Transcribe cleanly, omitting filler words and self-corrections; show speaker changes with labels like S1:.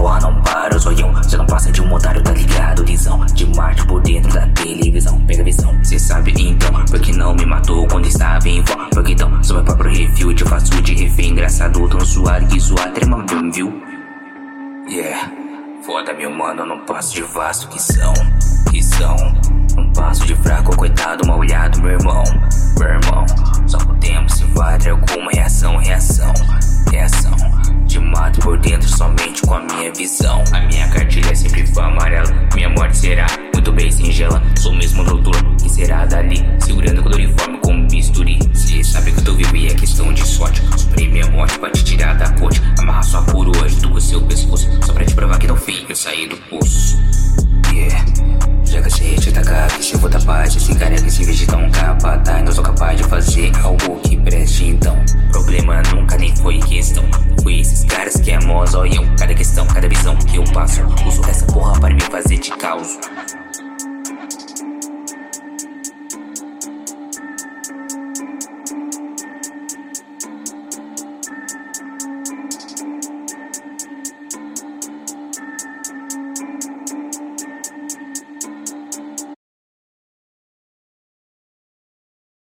S1: porra não para o zoião. Cê não passa de um otário, tá ligado, visão de Marte por dentro da televisão. Pega a visão, cê sabe então porque não me matou quando estava em vó. Porque então, só vai pra pro refil, te faço de refém. Engraçado, tão suado que zoado, trema bem, viu? Yeah, foda meu mano, não passo de vasto que são. Não passo de fraco, coitado, mal olhado, meu irmão. Só com o tempo se vai ter alguma reação. Te mato por dentro somente com a minha visão. A minha cartilha sempre foi amarela. Minha morte será muito bem singela. Sou mesmo noturno, que será dali, segurando com o uniforme como bisturi. Cê sabe que eu tô vivo e é questão de sorte. Suprei minha morte pra te tirar da corte. Amarra sua coroa junto com o seu pescoço, só pra te provar que não fui eu saí do poço. Yeah, já cansei de atacar, que se eu vou da paz. Esse cara que se veste tão capataz. Então sou capaz de fazer algo que preste então. Problema nunca nem foi questão. Fui esses caras que é mó zoião. Cada questão, cada visão que eu passo, uso dessa porra para me fazer de caos.